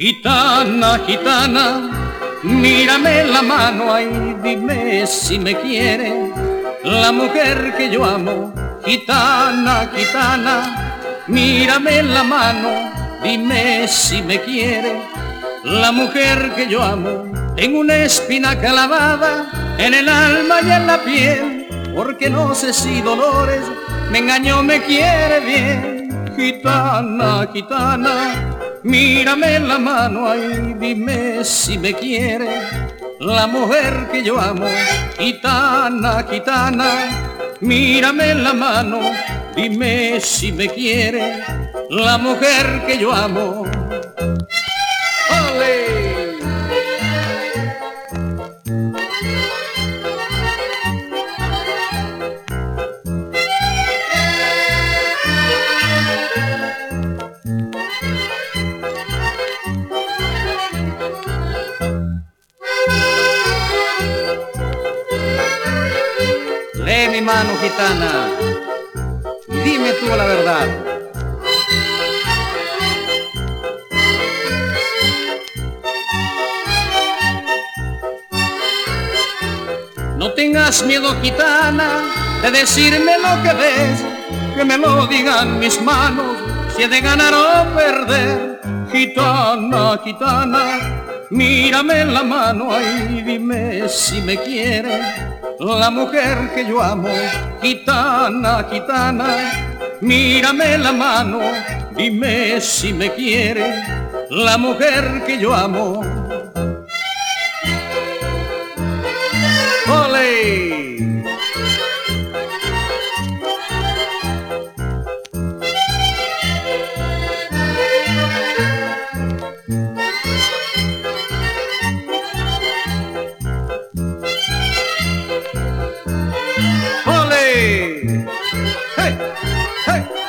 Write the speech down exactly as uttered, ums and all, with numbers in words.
Gitana, gitana, mírame la mano, ay, dime si me quiere la mujer que yo amo. Gitana, gitana, mírame la mano, dime si me quiere la mujer que yo amo. Tengo una espina clavada en el alma y en la piel, porque no sé si Dolores me engañó, me quiere bien. Gitana, gitana, mírame la mano, ay, dime si me quiere la mujer que yo amo. Gitana, gitana, mírame la mano, dime si me quiere la mujer que yo amo. ¡Ole! Lee mi mano, gitana, y dime tú la verdad. No tengas miedo, gitana, de decirme lo que ves, que me lo digan mis manos, si he de ganar o perder. Gitana, gitana, mírame la mano, ay, dime si me quiere la mujer que yo amo. Gitana, gitana, mírame la mano, dime si me quiere la mujer que yo amo. ¡Ole! ¡Ole! ¡Hey! ¡Hey!